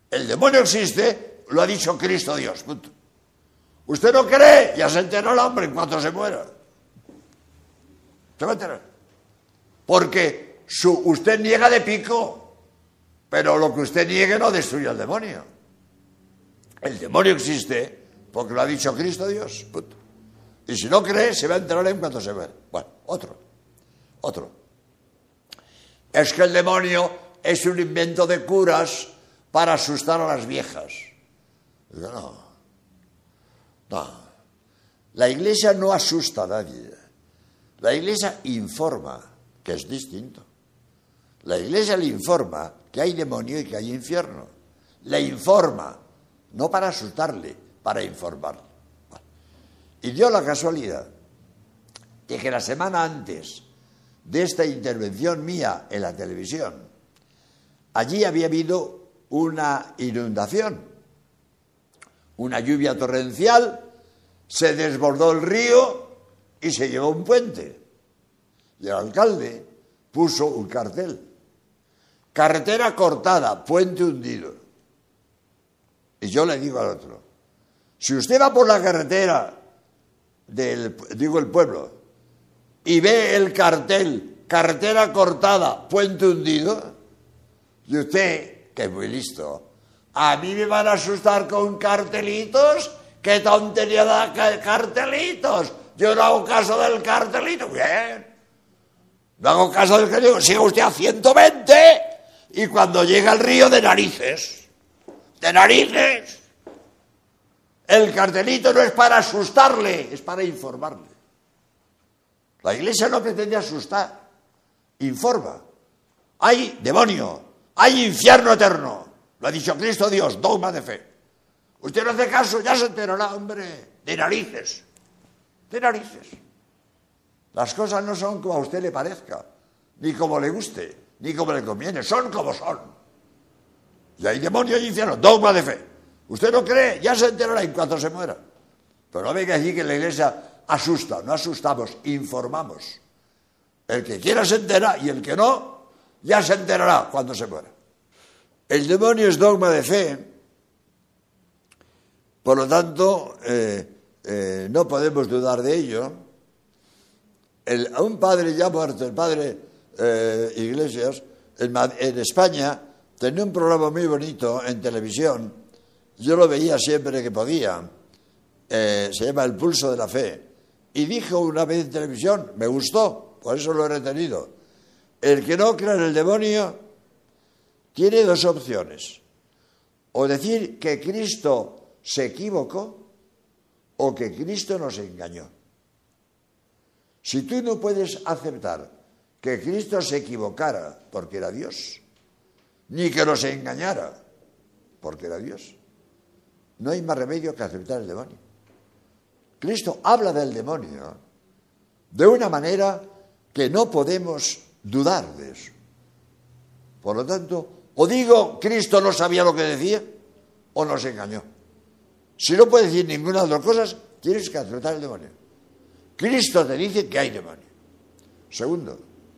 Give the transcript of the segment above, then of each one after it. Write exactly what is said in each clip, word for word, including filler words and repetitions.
El demonio existe, lo ha dicho Cristo Dios. Punto. Usted no cree, ya se enteró el hombre en cuanto se muera. Se va a enterar. Porque su, usted niega de pico, pero lo que usted niegue no destruye al demonio. El demonio existe porque lo ha dicho Cristo Dios. Punto. Y si no cree, se va a enterar en cuanto se muera. Bueno, otro. Otro. Es que el demonio es un invento de curas para asustar a las viejas. Digo, no. No. La Iglesia no asusta a nadie. La Iglesia informa, que es distinto. La Iglesia le informa que hay demonio y que hay infierno. Le informa, no para asustarle, para informarle. Bueno. Y dio la casualidad de que la semana antes de esta intervención mía en la televisión, allí había habido una inundación, una lluvia torrencial, se desbordó el río y se llevó un puente. Y el alcalde puso un cartel: carretera cortada, puente hundido. Y yo le digo al otro: si usted va por la carretera del, digo, el pueblo, y ve el cartel, carretera cortada, puente hundido, y usted, que es muy listo, a mí me van a asustar con cartelitos, qué tontería da cartelitos, yo no hago caso del cartelito. Bien, no hago caso del cartelito, siga usted a ciento veinte, y cuando llega al río, de narices, de narices. El cartelito no es para asustarle, es para informarle. La Iglesia no pretende asustar, informa. Hay demonio, hay infierno eterno. Lo ha dicho Cristo Dios, dogma de fe. Usted no hace caso, ya se enterará, hombre, de narices, de narices. Las cosas no son como a usted le parezca, ni como le guste, ni como le conviene, son como son. Y hay demonio y infierno, dogma de fe. Usted no cree, ya se enterará en cuanto se muera. Pero no venga allí que la Iglesia asusta, no asustamos, informamos. El que quiera se entera y el que no, ya se enterará cuando se muera. El demonio es dogma de fe, por lo tanto, eh, eh, no podemos dudar de ello. El, a un padre ya muerto, el padre eh, Iglesias, en, en España, tenía un programa muy bonito en televisión, yo lo veía siempre que podía, eh, se llama El Pulso de la Fe. Y dijo una vez en televisión, me gustó, por eso lo he retenido: el que no cree en el demonio tiene dos opciones: o decir que Cristo se equivocó o que Cristo nos engañó. Si tú no puedes aceptar que Cristo se equivocara porque era Dios, ni que nos engañara porque era Dios, no hay más remedio que aceptar el demonio. Cristo habla del demonio de una manera que no podemos dudar de eso. Por lo tanto, o digo Cristo no sabía lo que decía, o nos engañó. Si no puede decir ninguna de las cosas, tienes que aceptar el demonio. Cristo te dice que hay demonio. Segundo,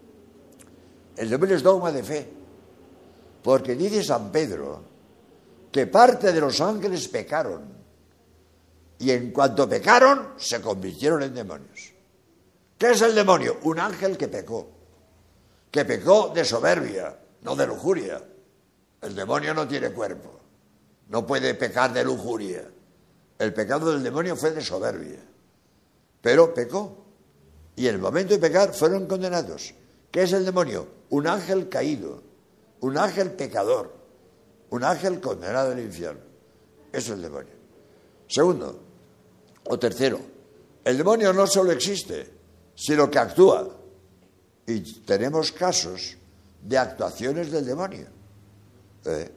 el demonio es dogma de fe, porque dice San Pedro que parte de los ángeles pecaron. Y en cuanto pecaron, se convirtieron en demonios. ¿Qué es el demonio? Un ángel que pecó. Que pecó de soberbia, no de lujuria. El demonio no tiene cuerpo. No puede pecar de lujuria. El pecado del demonio fue de soberbia. Pero pecó. Y en el momento de pecar fueron condenados. ¿Qué es el demonio? Un ángel caído. Un ángel pecador. Un ángel condenado al infierno. Eso es el demonio. Segundo, o tercero, el demonio no solo existe, sino que actúa. Y tenemos casos de actuaciones del demonio. Eh,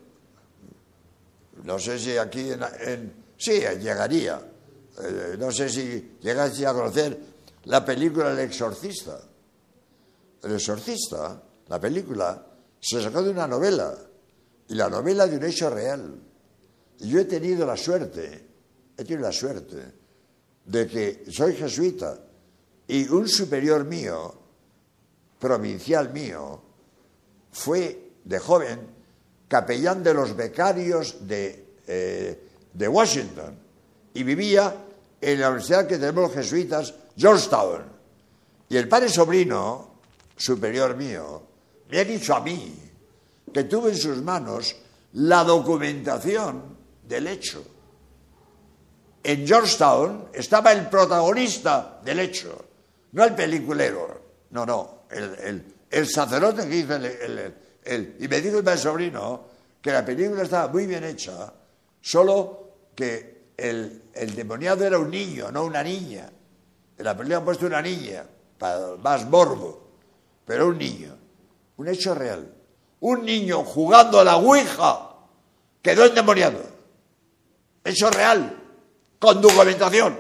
no sé si aquí en, en sí, llegaría. Eh, no sé si llegaste a conocer la película El Exorcista. El Exorcista, la película, se sacó de una novela, y la novela de un hecho real. Y yo he tenido la suerte, he tenido la suerte, de que soy jesuita, y un superior mío, provincial mío, fue de joven capellán de los becarios de, eh, de Washington y vivía en la universidad que tenemos los jesuitas, Georgetown. Y el padre Sobrino, superior mío, me ha dicho a mí que tuvo en sus manos la documentación del hecho. En Georgetown estaba el protagonista del hecho, no el peliculero, no, no, el, el, el sacerdote que hizo el, el, el... Y me dijo el padre Sobrino que la película estaba muy bien hecha, solo que el, el demoniado era un niño, no una niña. En la película han puesto una niña, para más morbo, pero un niño, un hecho real. Un niño jugando a la ouija quedó endemoniado. Hecho real, con documentación.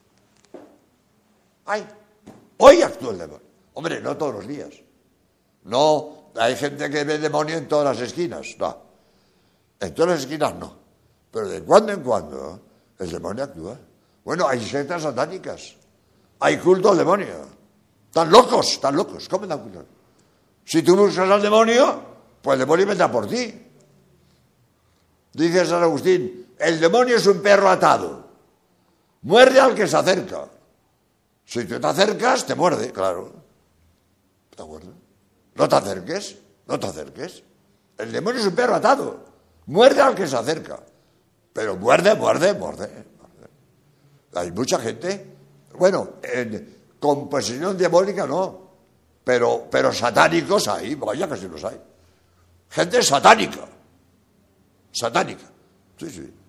Ay, hoy actúa el demonio. Hombre, no todos los días. No, hay gente que ve demonio en todas las esquinas. No, en todas las esquinas no. Pero de cuando en cuando el demonio actúa. Bueno, hay sectas satánicas. Hay culto al demonio. Están locos, están locos. ¿Cómo dan culto? Si tú buscas al demonio, pues el demonio vendrá por ti. Dice San Agustín, el demonio es un perro atado. Muerde al que se acerca. Si tú te acercas, te muerde, claro. ¿De acuerdo? No te acerques, no te acerques. El demonio es un perro atado. Muerde al que se acerca. Pero muerde, muerde, muerde. muerde. Hay mucha gente, bueno, en, con posesión diabólica no, pero, pero satánicos hay, vaya que sí los hay. Gente satánica. Satánica. Sí, sí.